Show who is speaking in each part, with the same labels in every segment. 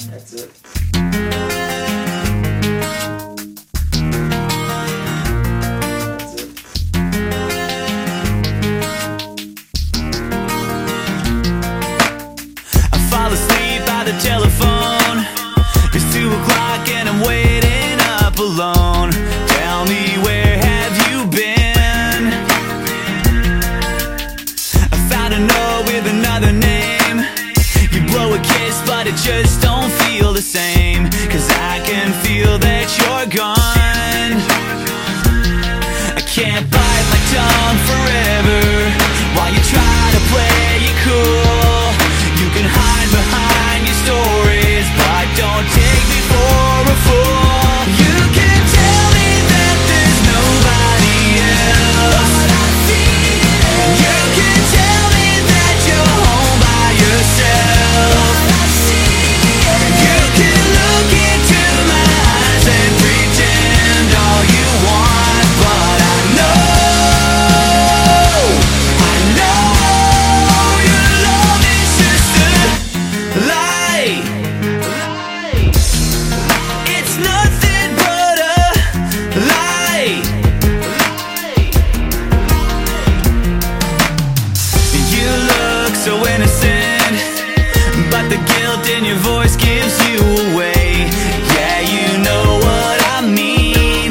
Speaker 1: That's it.
Speaker 2: The telephone, it's 2 o'clock and I'm waiting up alone. Tell me, where have you been? I found a note with another name. You blow a kiss but it just don't feel the same, 'cause I can feel that you're gone. I can't bite my tongue forever while you try to play it cool. You can hide behind your stories, but don't take me for a fool. You can tell me that there's nobody else. You can tell me that you're home by yourself. You can look into my eyes and pretend all you want, but I know your love is just a lie. It's nothing but a lie. You look so innocent, but the guilt in your voice gives you away. Yeah, you know what I mean.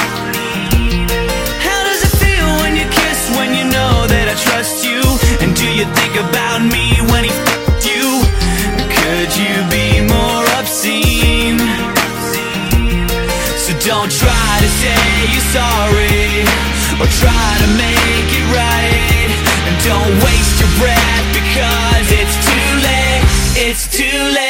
Speaker 2: How does it feel when you kiss, when you know that I trust you? And do you think about me when he f***ed you? Could you be more obscene? So don't try to say you're sorry, or try to make it right. And don't waste your breath, because it's too late. It's too late.